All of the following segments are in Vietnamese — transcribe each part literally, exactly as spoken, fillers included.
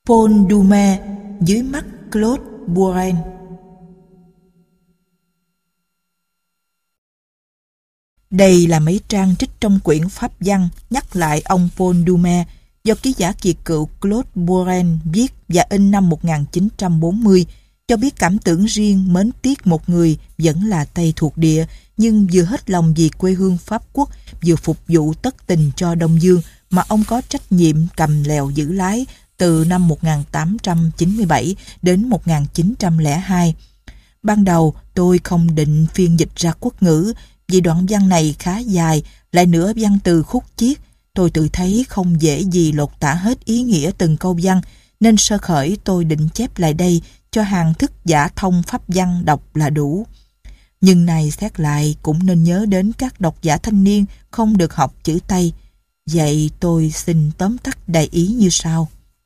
Paul Doumer dưới mắt Claude Bourren. Đây là mấy trang trích trong quyển pháp văn nhắc lại ông Paul Doumer do ký giả kỳ cựu Claude Bourren viết và in năm một nghìn chín trăm bốn mươi, cho biết cảm tưởng riêng mến tiếc một người vẫn là Tây thuộc địa, nhưng vừa hết lòng vì quê hương Pháp quốc, vừa phục vụ tất tình cho Đông Dương mà ông có trách nhiệm cầm lèo giữ lái từ năm một nghìn tám trăm chín mươi bảy đến một nghìn chín trăm lẻ hai. Ban đầu tôi không định phiên dịch ra quốc ngữ vì đoạn văn này khá dài, lại nữa văn từ khúc chiết. Tôi tự thấy không dễ gì lột tả hết ý nghĩa từng câu văn, nên sơ khởi tôi định chép lại đây cho hàng thức giả thông pháp văn đọc là đủ. Nhưng này xét lại cũng nên nhớ đến các độc giả thanh niên không được học chữ Tây. Vậy tôi xin tóm tắt đại ý như sau.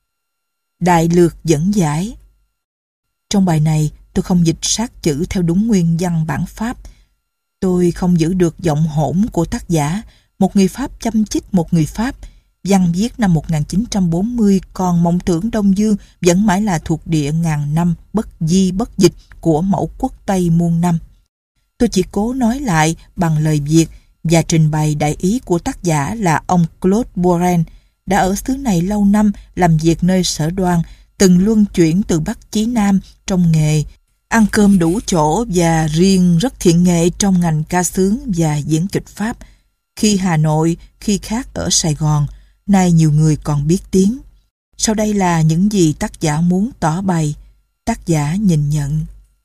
Đại lược dẫn giải. Trong bài này tôi không dịch sát chữ theo đúng nguyên văn bản Pháp. Tôi không giữ được giọng hỗn của tác giả, một người Pháp chăm chích một người Pháp. Văn viết năm một nghìn chín trăm bốn mươi, còn mộng tưởng Đông Dương vẫn mãi là thuộc địa ngàn năm bất di bất dịch của mẫu quốc Tây muôn năm. Tôi chỉ cố nói lại bằng lời Việt và trình bày đại ý của tác giả là ông Claude Bourren, đã ở xứ này lâu năm, làm việc nơi sở đoan, từng luân chuyển từ Bắc chí Nam trong nghề, ăn cơm đủ chỗ và riêng rất thiện nghệ trong ngành ca sướng và diễn kịch Pháp. Khi Hà Nội, khi khác ở Sài Gòn, nay nhiều người còn biết tiếng. Sau đây là những gì tác giả muốn tỏ bày. Tác giả nhìn nhận.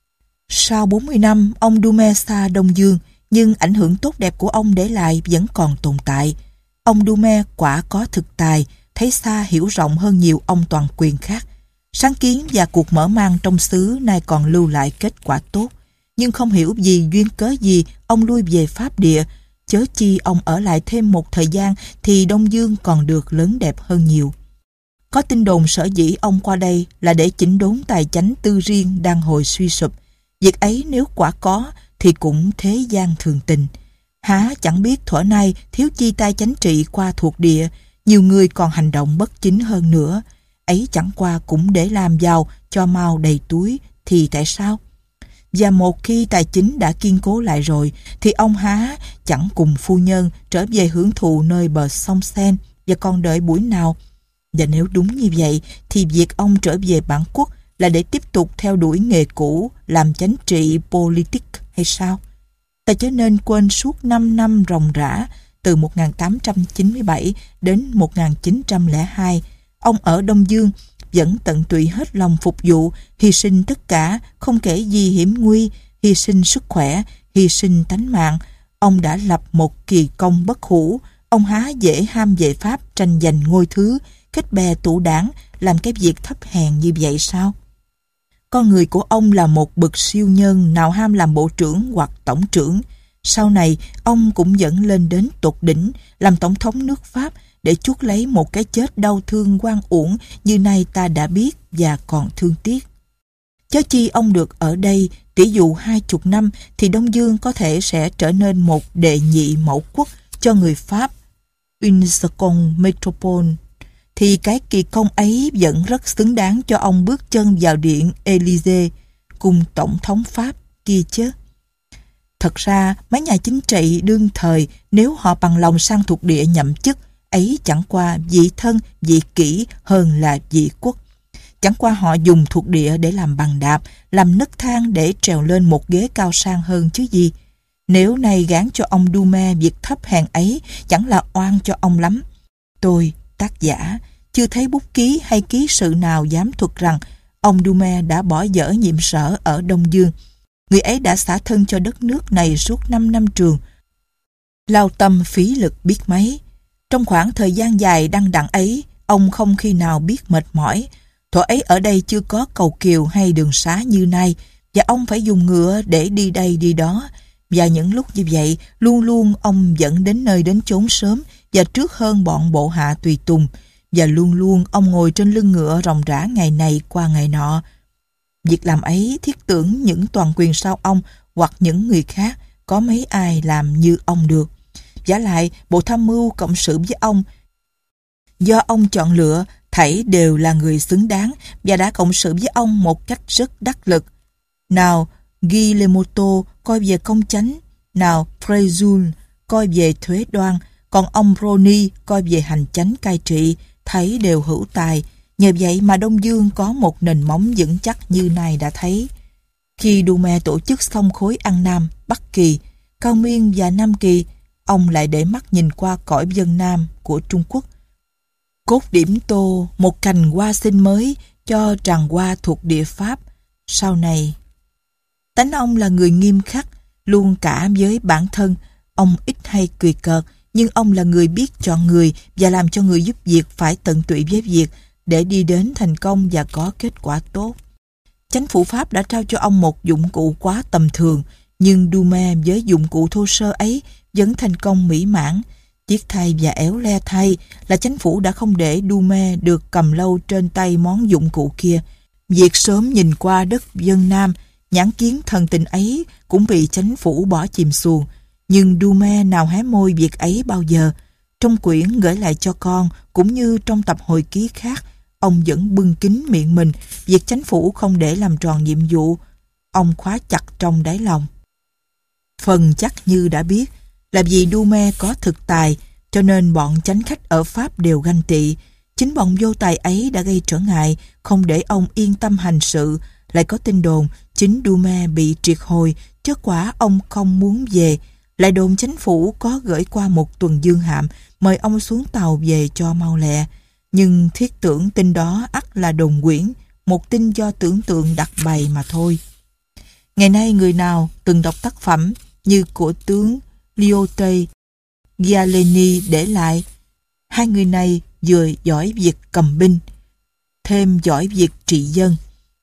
Sau bốn mươi năm, ông Doumer xa Đông Dương, nhưng ảnh hưởng tốt đẹp của ông để lại vẫn còn tồn tại. Ông Doumer quả có thực tài, thấy xa hiểu rộng hơn nhiều ông toàn quyền khác. Sáng kiến và cuộc mở mang trong xứ nay còn lưu lại kết quả tốt. Nhưng không hiểu vì duyên cớ gì ông lui về Pháp địa, chớ chi ông ở lại thêm một thời gian thì Đông Dương còn được lớn đẹp hơn nhiều. Có tin đồn sở dĩ ông qua đây là để chỉnh đốn tài chánh tư riêng đang hồi suy sụp. Việc ấy nếu quả có thì cũng thế gian thường tình. Há chẳng biết thuở nay thiếu chi tài chánh trị qua thuộc địa, nhiều người còn hành động bất chính hơn nữa. Ấy chẳng qua cũng để làm giàu cho mau đầy túi thì tại sao? Và một khi tài chính đã kiên cố lại rồi thì ông há chẳng cùng phu nhân trở về hưởng thụ nơi bờ sông Sen và còn đợi buổi nào. Và nếu đúng như vậy thì việc ông trở về bản quốc là để tiếp tục theo đuổi nghề cũ làm chánh trị politic hay sao? Ta chớ nên quên suốt năm năm ròng rã từ một nghìn tám trăm chín mươi bảy đến một nghìn chín trăm lẻ hai, ông ở Đông Dương vẫn tận tụy hết lòng phục vụ, hy sinh tất cả, không kể gì hiểm nguy, hy sinh sức khỏe, hy sinh tánh mạng. Ông đã lập một kỳ công bất hủ. Ông há dễ ham về Pháp tranh giành ngôi thứ, kết bè tụ đảng, làm cái việc thấp hèn như vậy sao? Con người của ông là một bậc siêu nhân, nào ham làm bộ trưởng hoặc tổng trưởng. Sau này, ông cũng dẫn lên đến tột đỉnh, làm tổng thống nước Pháp, để chuốc lấy một cái chết đau thương oan uổng như nay ta đã biết và còn thương tiếc. Chớ chi ông được ở đây, tỷ dụ hai chục năm thì Đông Dương có thể sẽ trở nên một đệ nhị mẫu quốc cho người Pháp, une seconde métropole, thì cái kỳ công ấy vẫn rất xứng đáng cho ông bước chân vào điện Élysée cùng tổng thống Pháp kia chứ. Thật ra, mấy nhà chính trị đương thời nếu họ bằng lòng sang thuộc địa nhậm chức, ấy chẳng qua vị thân, vị kỷ hơn là vị quốc. Chẳng qua họ dùng thuộc địa để làm bằng đạp, làm nấc thang để trèo lên một ghế cao sang hơn chứ gì. Nếu nay gán cho ông Doumer việc thấp hèn ấy, chẳng là oan cho ông lắm. Tôi, tác giả, chưa thấy bút ký hay ký sự nào dám thuật rằng ông Doumer đã bỏ dở nhiệm sở ở Đông Dương. Người ấy đã xả thân cho đất nước này suốt năm năm trường, lao tâm phí lực biết mấy. Trong khoảng thời gian dài đăng đặng ấy, ông không khi nào biết mệt mỏi. Thuở ấy ở đây chưa có cầu kiều hay đường xá như nay, và ông phải dùng ngựa để đi đây đi đó. Và những lúc như vậy, luôn luôn ông dẫn đến nơi đến chốn sớm và trước hơn bọn bộ hạ tùy tùng. Và luôn luôn ông ngồi trên lưng ngựa ròng rã ngày này qua ngày nọ. Việc làm ấy thiết tưởng những toàn quyền sau ông hoặc những người khác có mấy ai làm như ông được. Vả lại, bộ tham mưu cộng sự với ông do ông chọn lựa thảy đều là người xứng đáng và đã cộng sự với ông một cách rất đắc lực. Nào Guillermoto coi về công chánh, nào Frejul coi về thuế đoan, còn ông Brony coi về hành chánh cai trị, thấy đều hữu tài. Nhờ vậy mà Đông Dương có một nền móng vững chắc như này đã thấy. Khi Doumer tổ chức xong khối An Nam, Bắc Kỳ, Cao Miên và Nam Kỳ, ông lại để mắt nhìn qua cõi Vân Nam của Trung Quốc. Cốt điểm tô một cành hoa sinh mới cho tràng hoa thuộc địa Pháp. Sau này, tánh ông là người nghiêm khắc, luôn cả với bản thân. Ông ít hay cười cợt, nhưng ông là người biết chọn người và làm cho người giúp việc phải tận tụy với việc để đi đến thành công và có kết quả tốt. Chánh phủ Pháp đã trao cho ông một dụng cụ quá tầm thường, nhưng Doumer với dụng cụ thô sơ ấy vẫn thành công mỹ mãn. Tiếc thay và éo le thay là chánh phủ đã không để Doumer được cầm lâu trên tay món dụng cụ kia. Việc sớm nhìn qua đất Vân Nam, nhãn kiến thần tình ấy cũng bị chánh phủ bỏ chìm xuồng. Nhưng Doumer nào hé môi việc ấy bao giờ. Trong quyển gửi lại cho con, cũng như trong tập hồi ký khác, ông vẫn bưng kín miệng mình việc chánh phủ không để làm tròn nhiệm vụ. Ông khóa chặt trong đáy lòng. Phần chắc như đã biết là vì Doumer có thực tài, cho nên bọn chánh khách ở Pháp đều ganh tị. Chính bọn vô tài ấy đã gây trở ngại, không để ông yên tâm hành sự. Lại có tin đồn chính Doumer bị triệt hồi, chứ quả ông không muốn về. Lại đồn chánh phủ có gửi qua một tuần dương hạm mời ông xuống tàu về cho mau lẹ. Nhưng thiết tưởng tin đó ắt là đồn quyển, một tin do tưởng tượng đặt bày mà thôi. Ngày nay người nào từng đọc tác phẩm như của tướng Lyotet Gialeni để lại, hai người này vừa giỏi việc cầm binh, thêm giỏi việc trị dân,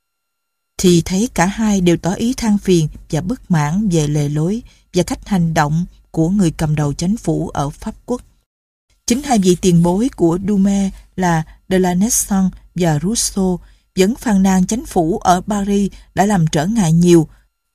thì thấy cả hai đều tỏ ý than phiền và bất mãn về lề lối và cách hành động của người cầm đầu chánh phủ ở Pháp Quốc. Chính hai vị tiền bối của Doumer là de la Nesson và Rousseau vẫn phàn nàn chánh phủ ở Paris đã làm trở ngại nhiều,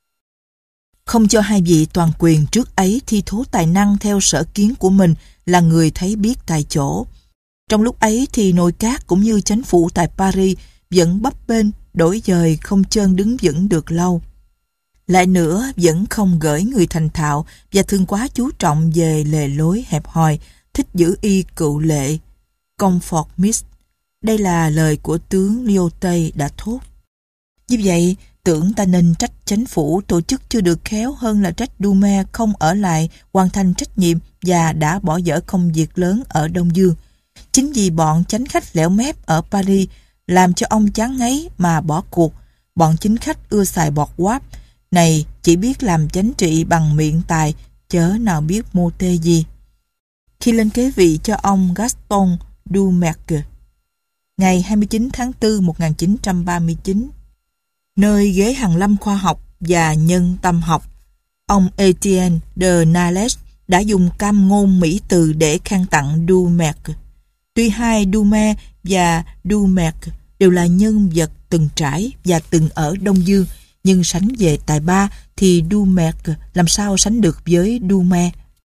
không cho hai vị toàn quyền trước ấy thi thố tài năng theo sở kiến của mình là người thấy biết tại chỗ. Trong lúc ấy thì nội các cũng như chánh phủ tại Paris vẫn bấp bênh, đổi dời không chơn đứng vững được lâu. Lại nữa vẫn không gửi người thành thạo và thường quá chú trọng về lề lối hẹp hòi, thích giữ y cựu lệ. Conformist. Đây là lời của tướng Lyotet đã thốt. Như vậy, tưởng ta nên trách chánh phủ tổ chức chưa được khéo hơn là trách Doumer không ở lại hoàn thành trách nhiệm và đã bỏ dở công việc lớn ở Đông Dương. Chính vì bọn chánh khách lẻo mép ở Paris làm cho ông chán ngấy mà bỏ cuộc. Bọn chính khách ưa xài bọt quáp này chỉ biết làm chánh trị bằng miệng tài, chớ nào biết mô tê gì. Khi lên kế vị cho ông Gaston Doumergue ngày hai mươi chín tháng tư một nghìn chín trăm ba mươi chín, nơi ghế hàn lâm khoa học và nhân tâm học, ông Etienne de Nalès đã dùng cam ngôn mỹ từ để khen tặng Doumergue. Tuy hai Doumer và Doumergue đều là nhân vật từng trải và từng ở Đông Dương, nhưng sánh về tài ba thì Doumergue làm sao sánh được với Doumer.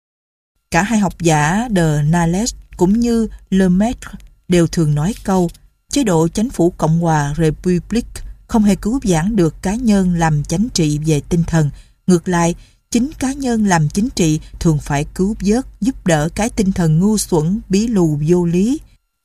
Cả hai học giả de Nalès cũng như Lemaitre đều thường nói câu chế độ chánh phủ Cộng hòa Republic không hề cứu vãn được cá nhân làm chánh trị về tinh thần. Ngược lại, chính cá nhân làm chính trị thường phải cứu vớt, giúp đỡ cái tinh thần ngu xuẩn, bí lù vô lý,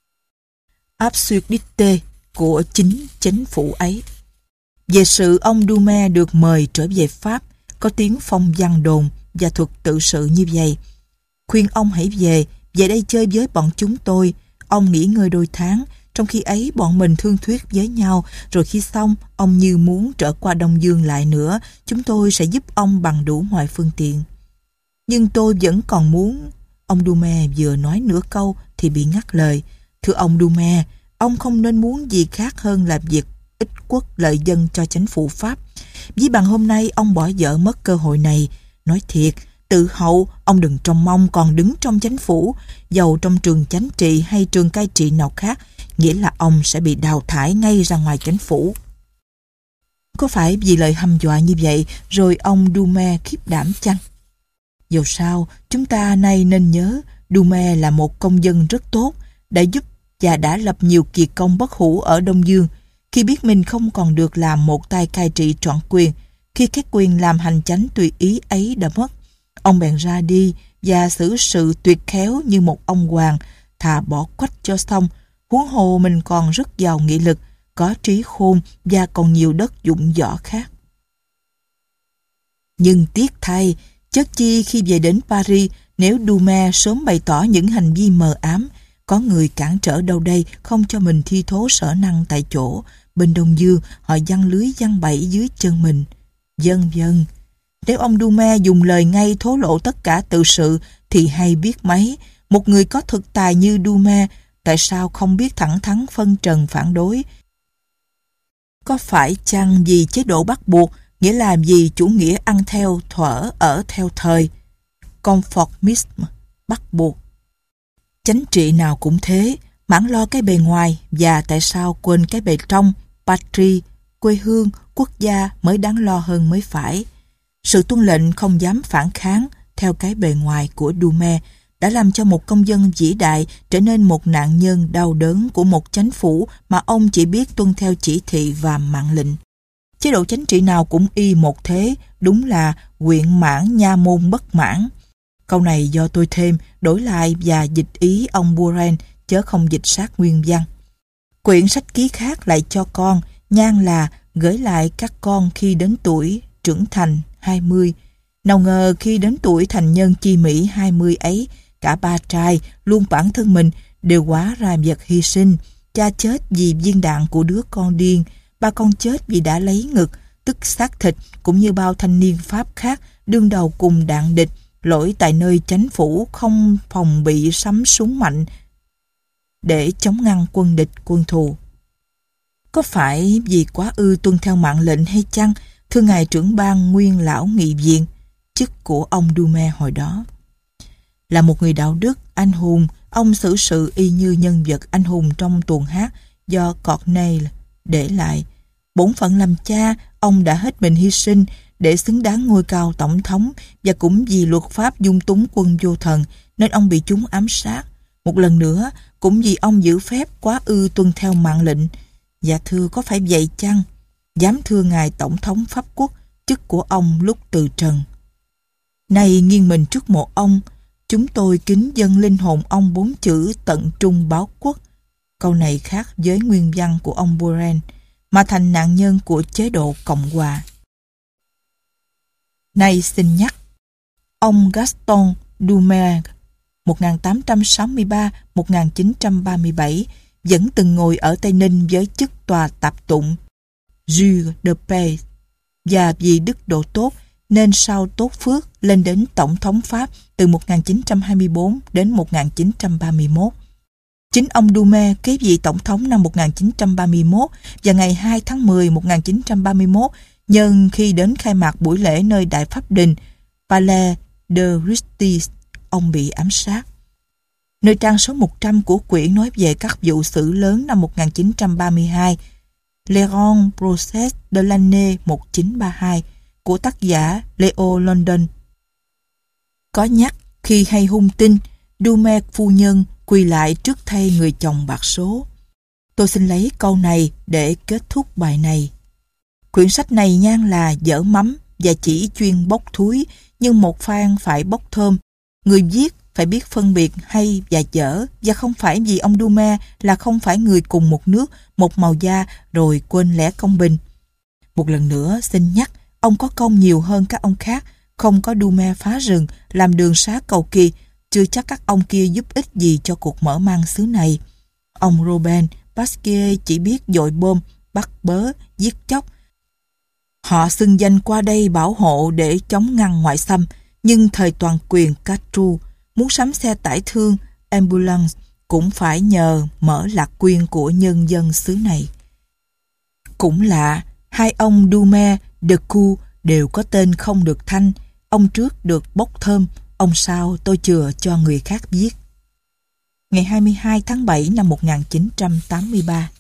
absurdité của chính chánh phủ ấy. Về sự ông Doumer được mời trở về Pháp, có tiếng phong văn đồn và thuật tự sự như vậy: khuyên ông hãy về, về đây chơi với bọn chúng tôi. Ông nghỉ ngơi đôi tháng, trong khi ấy bọn mình thương thuyết với nhau, rồi khi xong, ông như muốn trở qua Đông Dương lại nữa, chúng tôi sẽ giúp ông bằng đủ mọi phương tiện. Nhưng tôi vẫn còn muốn... Ông Doumer vừa nói nửa câu thì bị ngắt lời. Thưa ông Doumer, ông không nên muốn gì khác hơn là việc ích quốc lợi dân cho chánh phủ Pháp. Ví bằng hôm nay ông bỏ dở mất cơ hội này. Nói thiệt, tự hậu ông đừng trông mong còn đứng trong chánh phủ, dầu trong trường chánh trị hay trường cai trị nào khác, nghĩa là ông sẽ bị đào thải ngay ra ngoài chánh phủ. Có phải vì lời hăm dọa như vậy rồi ông Doumer khiếp đảm chăng? Dầu sao, chúng ta nay nên nhớ Doumer là một công dân rất tốt, đã giúp và đã lập nhiều kiệt công bất hủ ở Đông Dương. Khi biết mình không còn được làm một tay cai trị trọn quyền, khi cái quyền làm hành chánh tùy ý ấy đã mất, ông bèn ra đi và xử sự tuyệt khéo như một ông hoàng, thà bỏ quách cho xong. Huống hồ mình còn rất giàu nghị lực, có trí khôn và còn nhiều đất dụng võ khác. Nhưng tiếc thay, chớ chi khi về đến Paris, nếu Doumer sớm bày tỏ những hành vi mờ ám, có người cản trở đâu đây không cho mình thi thố sở năng tại chỗ, bên Đông Dương họ giăng lưới giăng bẫy dưới chân mình. Vân vân. Nếu ông Doumer dùng lời ngay thố lộ tất cả tự sự thì hay biết mấy. Một người có thực tài như Doumer, tại sao không biết thẳng thắn phân trần phản đối? Có phải chăng vì chế độ bắt buộc, nghĩa là vì chủ nghĩa ăn theo thuở ở theo thời, conformism, bắt buộc? Chánh trị nào cũng thế, mãn lo cái bề ngoài và tại sao quên cái bề trong, patrie, quê hương, quốc gia mới đáng lo hơn mới phải. Sự tuân lệnh không dám phản kháng theo cái bề ngoài của Doumer đã làm cho một công dân vĩ đại trở nên một nạn nhân đau đớn của một chánh phủ mà ông chỉ biết tuân theo chỉ thị và mạng lệnh. Chế độ chánh trị nào cũng y một thế, đúng là quyện mãn nha môn bất mãn. Câu này do tôi thêm, đổi lại và dịch ý ông Buren, chớ không dịch sát nguyên văn. Quyển sách ký khác lại cho con, nhan là gửi lại các con khi đến tuổi trưởng thành hai mươi. Nào ngờ khi đến tuổi thành nhân chi mỹ hai mươi ấy, cả ba trai luôn bản thân mình đều hóa ra vật hy sinh. Cha chết vì viên đạn của đứa con điên, ba con chết vì đã lấy ngực, tức xác thịt, cũng như bao thanh niên Pháp khác đương đầu cùng đạn địch, lỗi tại nơi chánh phủ không phòng bị sắm súng mạnh để chống ngăn quân địch quân thù. Có phải vì quá ư tuân theo mạng lệnh hay chăng, thưa ngài trưởng ban nguyên lão nghị viện, chức của ông Doumer hồi đó? Là một người đạo đức, anh hùng, ông xử sự y như nhân vật anh hùng trong tuồng hát do Corneille để lại. Bổn phận làm cha, ông đã hết mình hy sinh để xứng đáng ngôi cao tổng thống, và cũng vì luật pháp dung túng quân vô thần nên ông bị chúng ám sát. Một lần nữa, cũng vì ông giữ phép quá ư tuân theo mạng lệnh. Dạ thưa, có phải vậy chăng? Dám thưa ngài tổng thống Pháp quốc, chức của ông lúc từ trần. Nay nghiêng mình trước mộ ông, chúng tôi kính dâng linh hồn ông bốn chữ tận trung báo quốc. Câu này khác với nguyên văn của ông Buren, mà thành nạn nhân của chế độ Cộng hòa. Nay xin nhắc, ông Gaston Doumer một nghìn tám trăm sáu mươi ba đến một nghìn chín trăm ba mươi bảy vẫn từng ngồi ở Tây Ninh với chức tòa tạp tụng Juge de paix, và vì đức độ tốt nên sau tốt phước lên đến tổng thống Pháp từ một nghìn chín trăm hai mươi tư đến một nghìn chín trăm ba mươi mốt. Chính ông Doumer kế vị tổng thống năm một nghìn chín trăm ba mươi mốt, và ngày hai tháng mười năm một nghìn chín trăm ba mươi mốt, nhân khi đến khai mạc buổi lễ nơi Đại Pháp Đình, Palais de Justice, ông bị ám sát. Nơi trang số một trăm của quyển nói về các vụ xử lớn năm một nghìn chín trăm ba mươi hai, Le Grand Procès de l'année một nghìn chín trăm ba mươi hai của tác giả Leo London. Có nhắc khi hay hung tin, Doumer phu nhân quỳ lại trước thây người chồng bạc số. Tôi xin lấy câu này để kết thúc bài này. Quyển sách này nhan là dở mắm và chỉ chuyên bốc thúi, nhưng một phan phải bốc thơm. Người viết phải biết phân biệt hay và dở, và không phải vì ông Doumer là không phải người cùng một nước, một màu da rồi quên lẽ công bình. Một lần nữa xin nhắc, ông có công nhiều hơn các ông khác, không có Doumer phá rừng, làm đường xá cầu kỳ, chưa chắc các ông kia giúp ích gì cho cuộc mở mang xứ này. Ông Robert Pasquier chỉ biết dội bom, bắt bớ, giết chóc. Họ xưng danh qua đây bảo hộ để chống ngăn ngoại xâm, nhưng thời toàn quyền Castru muốn sắm xe tải thương, ambulance cũng phải nhờ mở lạc quyên của nhân dân xứ này. Cũng lạ, hai ông Doumer, Decoux đều có tên không được thanh. Ông trước được bốc thơm, ông sau tôi chừa cho người khác viết. Ngày hai mươi hai tháng bảy năm một nghìn chín trăm tám mươi ba.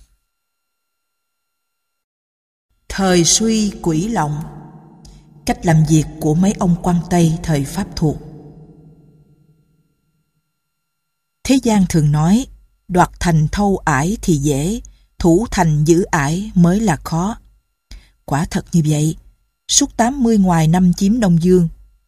Thời suy quỷ lộng. Cách làm việc của mấy ông quan Tây thời Pháp thuộc. Thế gian thường nói, đoạt thành thâu ải thì dễ, thủ thành giữ ải mới là khó. Quả thật như vậy, suốt tám mươi ngoài năm chiếm Đông Dương,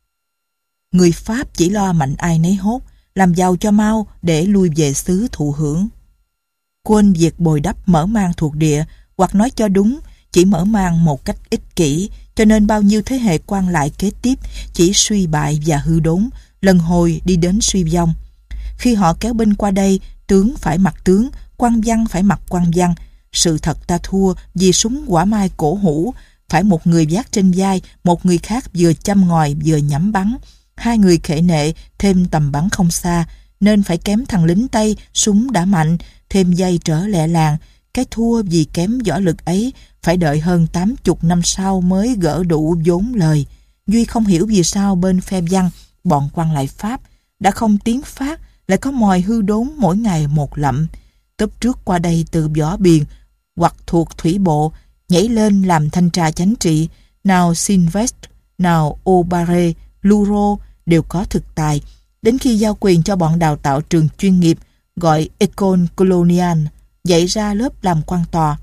người Pháp chỉ lo mạnh ai nấy hốt, làm giàu cho mau để lui về xứ thụ hưởng. Quên việc bồi đắp mở mang thuộc địa, hoặc nói cho đúng, chỉ mở mang một cách ích kỷ, cho nên bao nhiêu thế hệ quan lại kế tiếp chỉ suy bại và hư đốn, lần hồi đi đến suy vong. Khi họ kéo binh qua đây, tướng phải mặc tướng, quan văn phải mặc quan văn. Sự thật ta thua vì súng quả mai cổ hủ, phải một người vác trên vai, một người khác vừa châm ngòi vừa nhắm bắn. Hai người khệ nệ, thêm tầm bắn không xa, nên phải kém thằng lính Tây, súng đã mạnh, thêm dây trở lẹ làng. Cái thua vì kém võ lực ấy, phải đợi hơn tám chục năm sau mới gỡ đủ vốn lời. Duy không hiểu vì sao bên phe văn, bọn quan lại Pháp, đã không tiến phát, lại có mòi hư đốn mỗi ngày một lậm. Tốp trước qua đây từ võ biền, hoặc thuộc thủy bộ, nhảy lên làm thanh tra chánh trị, nào Sylvestre, nào Aubare, Luro đều có thực tài. Đến khi giao quyền cho bọn đào tạo trường chuyên nghiệp, gọi École Coloniale, dạy ra lớp làm quan tòa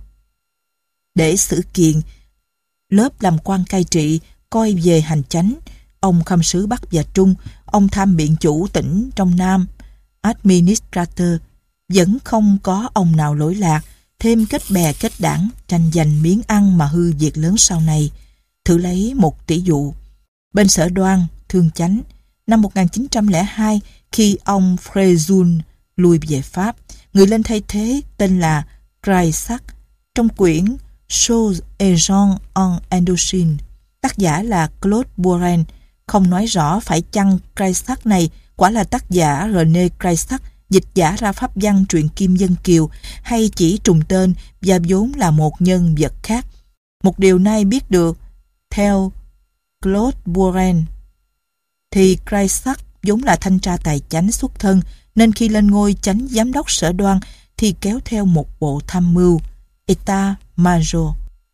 để xử kiện, lớp làm quan cai trị, coi về hành chánh, ông khâm sứ Bắc và Trung, ông tham biện chủ tỉnh trong Nam, administrator, vẫn không có ông nào lỗi lạc, thêm kết bè kết đảng, tranh giành miếng ăn mà hư việc lớn sau này. Thử lấy một tỷ dụ. Bên Sở Đoan, Thương Chánh, năm một nghìn chín trăm lẻ hai, khi ông Frejul lui về Pháp, người lên thay thế tên là Craysac. Trong quyển Choses et gens en Indochine, tác giả là Claude Bourren, không nói rõ phải chăng Craysac này quả là tác giả René Craysac, dịch giả ra pháp văn truyện Kim Dân Kiều, hay chỉ trùng tên và vốn là một nhân vật khác. Một điều nay biết được, theo Claude Bourren, thì Craysac vốn là thanh tra tài chánh xuất thân, nên khi lên ngôi chánh giám đốc Sở Đoan thì kéo theo một bộ tham mưu, État Major.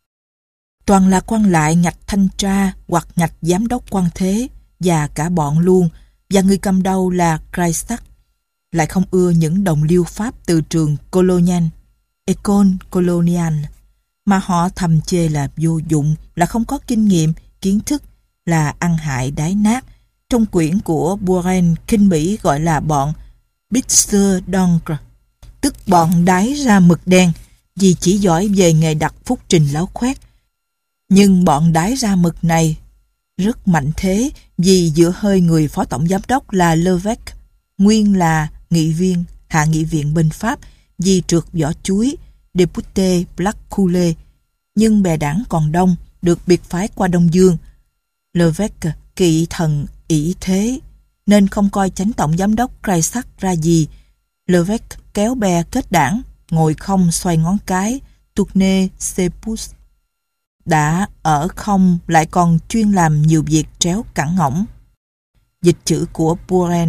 Toàn là quan lại ngạch thanh tra hoặc ngạch giám đốc quan thế, và cả bọn luôn, và người cầm đầu là Craysac. Lại không ưa những đồng liêu Pháp từ trường Colonial, École Coloniale, mà họ thầm chê là vô dụng, là không có kinh nghiệm, kiến thức, là ăn hại đái nát. Trong quyển của Bourren, khinh bỉ gọi là bọn Pisseurs d'encre, tức bọn đái ra mực đen, vì chỉ giỏi về nghề đặt phúc trình láo khoét. Nhưng bọn đái ra mực này rất mạnh thế, vì giữa hơi người phó tổng giám đốc là Levesque, nguyên là nghị viên hạ nghị viện bên Pháp, vì trượt vỏ chuối, député Blackcoulé, nhưng bè đảng còn đông, được biệt phái qua Đông Dương. Levesque kỵ thần ỷ thế, nên không coi chánh tổng giám đốc Craysac ra gì. Levesque kéo bè kết đảng, ngồi không xoay ngón cái, tourner ses pouces. Đã ở không lại còn chuyên làm nhiều việc tréo cẳng ngỗng. Dịch chữ của Bourren,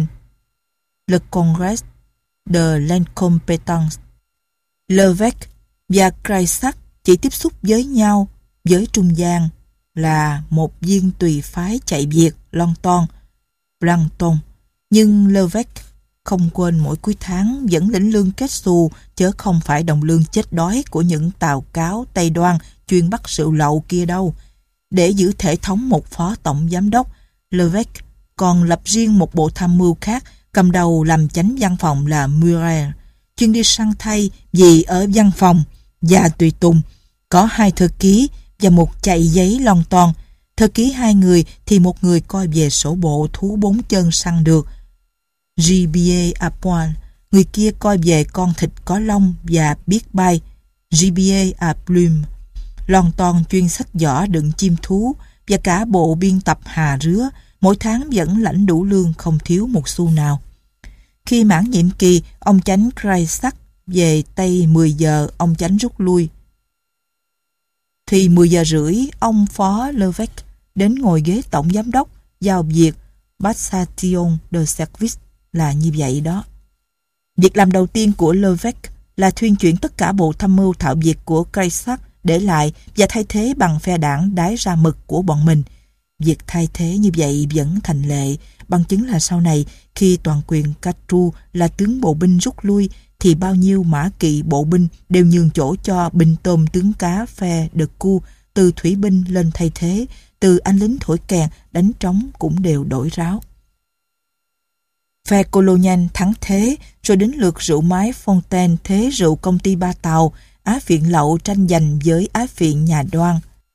Le Congrès de l'Incompétence. Levesque và Craysac chỉ tiếp xúc với nhau với trung gian là một viên tùy phái chạy việc Longton, Blanton. Nhưng Levesque không quên mỗi cuối tháng vẫn lĩnh lương kết xù, chớ không phải đồng lương chết đói của những tàu cáo Tây Đoan chuyên bắt rượu lậu kia đâu. Để giữ thể thống một phó tổng giám đốc, Levesque còn lập riêng một bộ tham mưu khác, cầm đầu làm chánh văn phòng là Murer, chuyên đi săn thay vì ở văn phòng, và tùy tùng có hai thư ký và một chạy giấy Longton. Thư ký hai người thì một người coi về sổ bộ thú bốn chân săn được, gibier à poil, người kia coi về con thịt có lông và biết bay, gibier à plume. Longton chuyên xách giỏ đựng chim thú, và cả bộ biên tập hà rứa, mỗi tháng vẫn lãnh đủ lương, không thiếu một xu nào. Khi mãn nhiệm kỳ, ông chánh Craysac về Tây mười giờ, ông chánh rút lui. Thì mười giờ rưỡi, ông phó Levesque đến ngồi ghế tổng giám đốc, giao việc passation de service, là như vậy đó. Việc làm đầu tiên của Levesque là thuyên chuyển tất cả bộ tham mưu thạo việc của Craysac để lại và thay thế bằng phe đảng đái ra mực của bọn mình. Việc thay thế như vậy vẫn thành lệ, bằng chứng là sau này khi toàn quyền Castro là tướng bộ binh rút lui thì bao nhiêu mã kỵ bộ binh đều nhường chỗ cho binh tôm tướng cá phe de cu, từ thủy binh lên thay thế, từ anh lính thổi kèn đánh trống cũng đều đổi ráo. Phe Colonial thắng thế, rồi đến lượt rượu mái Fontaine thế rượu công ty Ba Tàu, Á Phiện lậu tranh giành với Á Phiện nhà Đoan.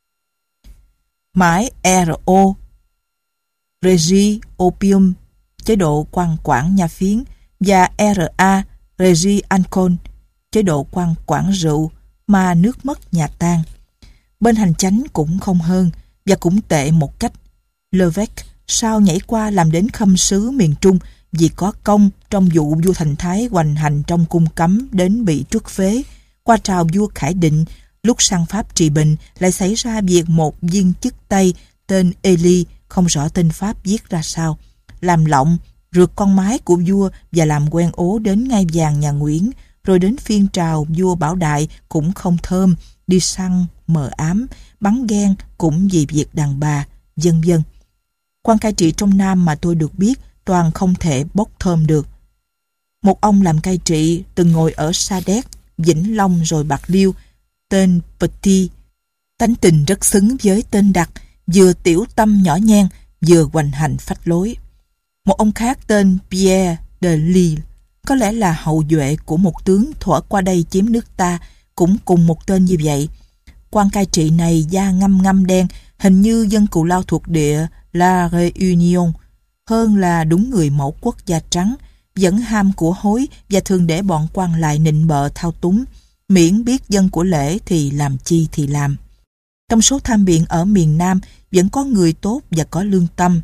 Mái rờ o, Régie Opium, chế độ quan quản nhà phiến, và rờ a, Régie Ancon, chế độ quan quản rượu, mà nước mất nhà tan. Bên hành chánh cũng không hơn, và cũng tệ một cách. Levesque sao nhảy qua làm đến khâm sứ miền Trung vì có công trong vụ vua Thành Thái hoành hành trong cung cấm đến bị truất phế. Qua trào vua Khải Định, lúc sang Pháp trị bệnh lại xảy ra việc một viên chức Tây tên Eli, không rõ tên Pháp viết ra sao, làm lọng, rượt con mái của vua và làm quen ố đến ngai vàng nhà Nguyễn. Rồi đến phiên trào vua Bảo Đại cũng không thơm, đi săn mờ ám, bắn ghen cũng vì việc đàn bà, vân vân. Quan cai trị trong Nam mà tôi được biết toàn không thể bốc thơm được. Một ông làm cai trị từng ngồi ở Sa Đéc, Vĩnh Long rồi Bạc Liêu, tên Petit, tánh tình rất xứng với tên đặt, vừa tiểu tâm nhỏ nhen, vừa hoành hành phách lối. Một ông khác tên Pierre de Lille, có lẽ là hậu duệ của một tướng thuở qua đây chiếm nước ta, cũng cùng một tên như vậy. Quan cai trị này da ngăm ngăm đen, hình như dân Cù Lao thuộc địa La Réunion, hơn là đúng người mẫu quốc da trắng, vẫn ham của hối và thường để bọn quan lại nịnh bợ thao túng, miễn biết dân của lễ thì làm chi thì làm. Trong số tham biện ở miền Nam vẫn có người tốt và có lương tâm,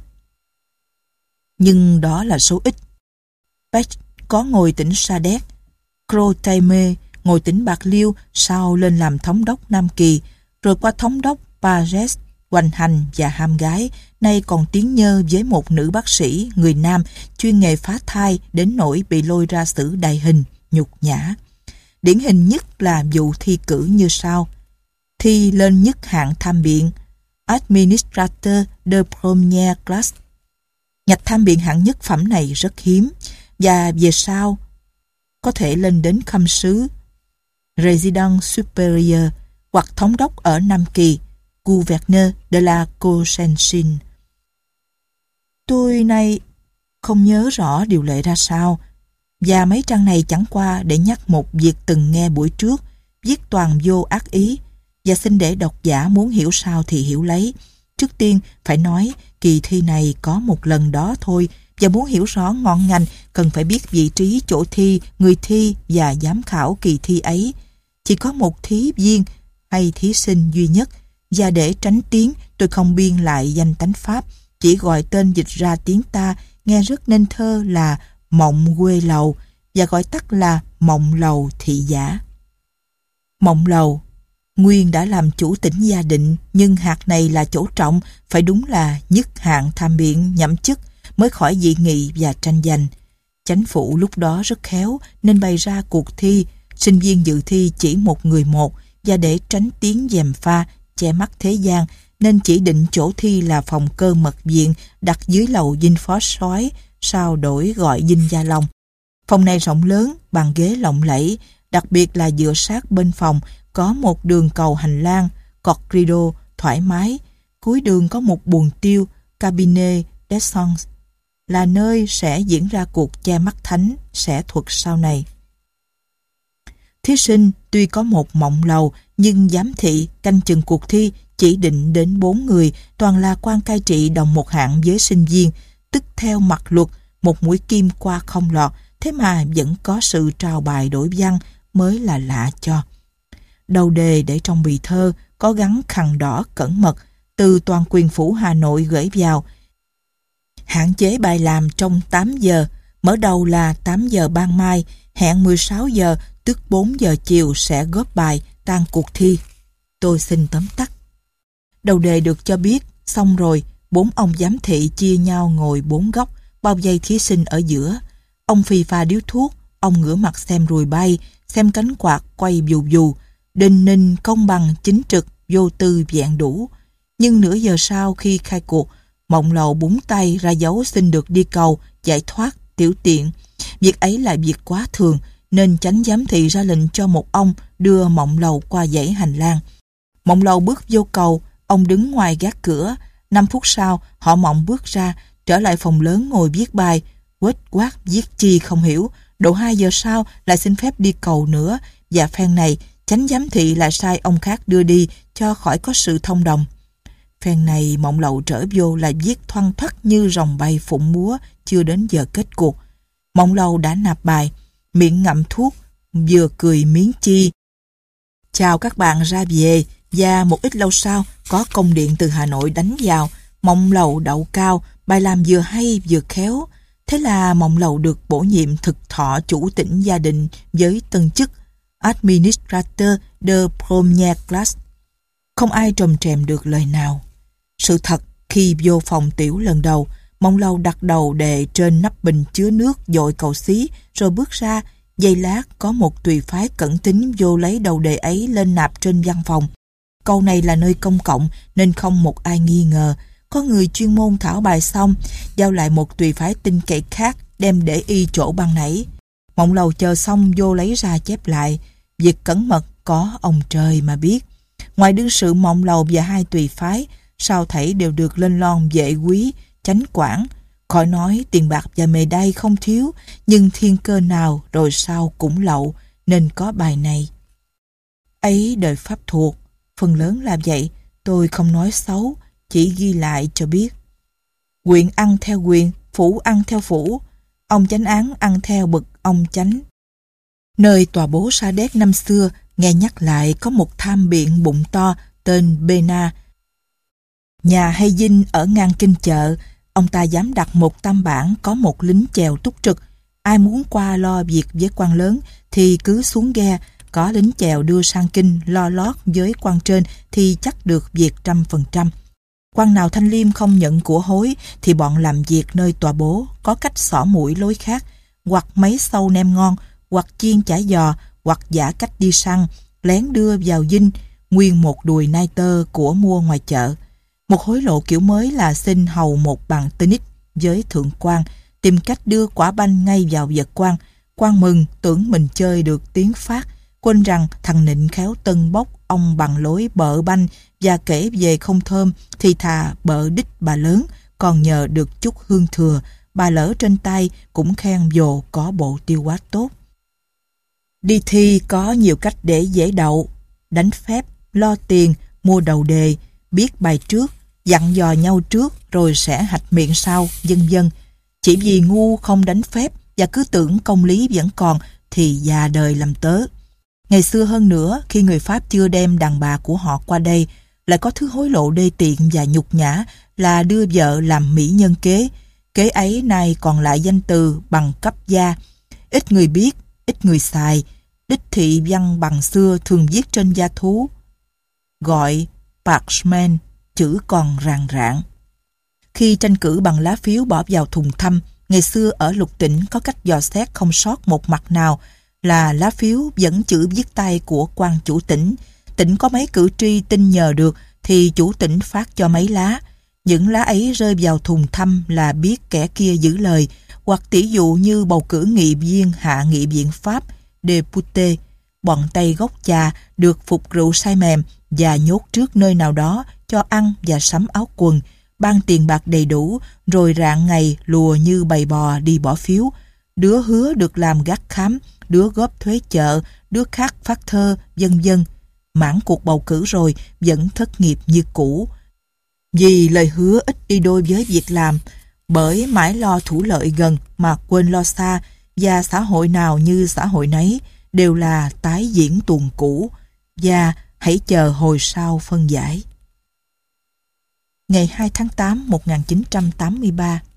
nhưng đó là số ít. Beck có ngồi tỉnh Sa Đéc, Crotaime ngồi tỉnh Bạc Liêu, sau lên làm thống đốc Nam Kỳ, rồi qua thống đốc Pages, hoành hành và ham gái, nay còn tiếng nhơ với một nữ bác sĩ người Nam chuyên nghề phá thai đến nỗi bị lôi ra xử đại hình, nhục nhã. Điển hình nhất là vụ thi cử như sau. Thi lên nhất hạng tham biện, Administrateur de première classe. Nhạch tham biện hạng nhất phẩm này rất hiếm, và về sau có thể lên đến khâm sứ, Résident supérieur, hoặc thống đốc ở Nam Kỳ, Gouverneur de la Cochinchine. Tôi nay không nhớ rõ điều lệ ra sao, và mấy trang này chẳng qua để nhắc một việc từng nghe buổi trước, viết toàn vô ác ý, và xin để độc giả muốn hiểu sao thì hiểu lấy. Trước tiên phải nói kỳ thi này có một lần đó thôi, và muốn hiểu rõ ngọn ngành cần phải biết vị trí chỗ thi, người thi và giám khảo kỳ thi ấy. Chỉ có một thí viên hay thí sinh duy nhất, và để tránh tiếng tôi không biên lại danh tánh Pháp, chỉ gọi tên dịch ra tiếng ta nghe rất nên thơ là Mộng Quê Lầu, và gọi tắt là Mộng Lầu Thị Giả. Mộng Lầu nguyên đã làm chủ tỉnh Gia Định, nhưng hạt này là chỗ trọng, phải đúng là nhất hạng tham biện nhậm chức mới khỏi dị nghị và tranh giành. Chánh phủ lúc đó rất khéo nên bày ra cuộc thi, sinh viên dự thi chỉ một người một, và để tránh tiếng gièm pha che mắt thế gian nên chỉ định chỗ thi là phòng cơ mật viện đặt dưới lầu dinh phó soái, sau đổi gọi dinh Gia Long. Phòng này rộng lớn, bàn ghế lộng lẫy, đặc biệt là dựa sát bên phòng có một đường cầu hành lang, corridor thoải mái, cuối đường có một buồng tiêu, cabinet d'essence, là nơi sẽ diễn ra cuộc che mắt thánh, sẽ thuật sau này. Thí sinh tuy có một mộng lầu, nhưng giám thị canh chừng cuộc thi chỉ định đến bốn người, toàn là quan cai trị đồng một hạng với sinh viên, tức theo mặt luật, một mũi kim qua không lọt, thế mà vẫn có sự trao bài đổi văn, mới là lạ cho. Đầu đề để trong bì thơ có gắn khăn đỏ cẩn mật từ toàn quyền phủ Hà Nội gửi vào. Hạn chế bài làm trong tám giờ, mở đầu là tám giờ ban mai, hẹn mười sáu giờ tức bốn giờ chiều sẽ góp bài tan cuộc thi. Tôi xin tóm tắt. Đầu đề được cho biết, xong rồi, bốn ông giám thị chia nhau ngồi bốn góc, bao vây thí sinh ở giữa. Ông phì phà điếu thuốc, ông ngửa mặt xem ruồi bay, xem cánh quạt quay vù vù, đinh ninh công bằng chính trực, vô tư vẹn đủ. Nhưng nửa giờ sau khi khai cuộc, Mộng Lầu búng tay ra dấu xin được đi cầu, giải thoát, tiểu tiện. Việc ấy là việc quá thường, nên chánh giám thị ra lệnh cho một ông đưa Mộng Lầu qua dãy hành lang. Mộng Lầu bước vô cầu, ông đứng ngoài gác cửa. Năm phút sau, họ Mộng bước ra, trở lại phòng lớn ngồi viết bài. Quết quát viết chi không hiểu. Độ hai giờ sau lại xin phép đi cầu nữa, và phen này chánh giám thị lại sai ông khác đưa đi cho khỏi có sự thông đồng. Phen này Mộng Lầu trở vô là viết thoăn thoắt như rồng bay phụng múa, chưa đến giờ kết cuộc. Mộng Lầu đã nạp bài, miệng ngậm thuốc, vừa cười miếng chi. Chào các bạn ra về, và một ít lâu sau có công điện từ Hà Nội đánh vào. Mộng Lầu đậu cao, bài làm vừa hay vừa khéo. Thế là Mộng Lầu được bổ nhiệm thực thọ chủ tỉnh Gia Định với tân chức Administrateur de Première Classe. Không ai trồm trèm được lời nào. Sự thật, khi vô phòng tiểu lần đầu, Mộng Lầu đặt đầu đề trên nắp bình chứa nước dội cầu xí, rồi bước ra. Giây lát có một tùy phái cẩn tín vô lấy đầu đề ấy lên nạp trên văn phòng. Câu này là nơi công cộng nên không một ai nghi ngờ. Có người chuyên môn thảo bài xong, giao lại một tùy phái tin cậy khác đem để y chỗ ban nãy. Mộng Lầu chờ xong vô lấy ra chép lại. Việc cẩn mật có ông trời mà biết. Ngoài đương sự Mộng Lầu và hai tùy phái, sao thảy đều được lên lon vệ quý, chánh quản. Khỏi nói tiền bạc và mề đay không thiếu, nhưng thiên cơ nào rồi sao cũng lậu, nên có bài này. Ấy đời pháp thuộc, phần lớn là vậy, tôi không nói xấu, chỉ ghi lại cho biết. Quyền ăn theo quyền, phủ ăn theo phủ, ông chánh án ăn theo bậc ông chánh. Nơi tòa bố Sa Đéc năm xưa, nghe nhắc lại có một tham biện bụng to tên Bena. Nhà hay dinh ở ngang kinh chợ, ông ta dám đặt một tam bản có một lính chèo túc trực. Ai muốn qua lo việc với quan lớn thì cứ xuống ghe, có lính chèo đưa sang kinh lo lót với quan trên thì chắc được việc trăm phần trăm. Quan nào thanh liêm không nhận của hối thì bọn làm việc nơi tòa bố có cách xỏ mũi lối khác, hoặc mấy sâu nem ngon, hoặc chiên chả giò, hoặc giả cách đi săn, lén đưa vào dinh nguyên một đùi nai tơ của mua ngoài chợ. Một hối lộ kiểu mới là xin hầu một bằng tennis với thượng quan, tìm cách đưa quả banh ngay vào vật quan. Quan mừng tưởng mình chơi được tiếng Phát, quên rằng thằng Nịnh khéo tân bốc ông bằng lối bợ banh, và kể về không thơm thì thà bợ đích bà lớn, còn nhờ được chút hương thừa, bà lỡ trên tay cũng khen vồ có bộ tiêu hóa tốt. Đi thi có nhiều cách để dễ đậu: đánh phép, lo tiền, mua đầu đề, biết bài trước, dặn dò nhau trước rồi sẽ hạch miệng sau, vân vân. Chỉ vì ngu không đánh phép và cứ tưởng công lý vẫn còn thì già đời làm tớ. Ngày xưa hơn nữa, khi người Pháp chưa đem đàn bà của họ qua đây, lại có thứ hối lộ đê tiện và nhục nhã là đưa vợ làm mỹ nhân kế. Kế ấy nay còn lại danh từ bằng cấp gia. Ít người biết, ít người xài. Đích thị văn bằng xưa thường viết trên da thú, gọi parchment, chữ còn ràng rạng. Khi tranh cử bằng lá phiếu bỏ vào thùng thăm, ngày xưa ở Lục Tỉnh có cách dò xét không sót một mặt nào là lá phiếu dẫn chữ viết tay của quan chủ tỉnh. Tỉnh có mấy cử tri tin nhờ được thì chủ tỉnh phát cho mấy lá. Những lá ấy rơi vào thùng thăm là biết kẻ kia giữ lời, hoặc tỷ dụ như bầu cử nghị viên hạ nghị viện Pháp, député, bọn Tây gốc trà được phục rượu say mềm và nhốt trước nơi nào đó cho ăn và sắm áo quần, ban tiền bạc đầy đủ, rồi rạng ngày lùa như bầy bò đi bỏ phiếu. Đứa hứa được làm gác khám, đứa góp thuế chợ, đứa khác phát thơ, vân vân. Mãn cuộc bầu cử rồi vẫn thất nghiệp như cũ. Vì lời hứa ít đi đôi với việc làm, bởi mãi lo thủ lợi gần mà quên lo xa, và xã hội nào như xã hội nấy đều là tái diễn tuồng cũ, và hãy chờ hồi sau phân giải. Ngày hai tháng tám năm một nghìn chín trăm tám mươi ba,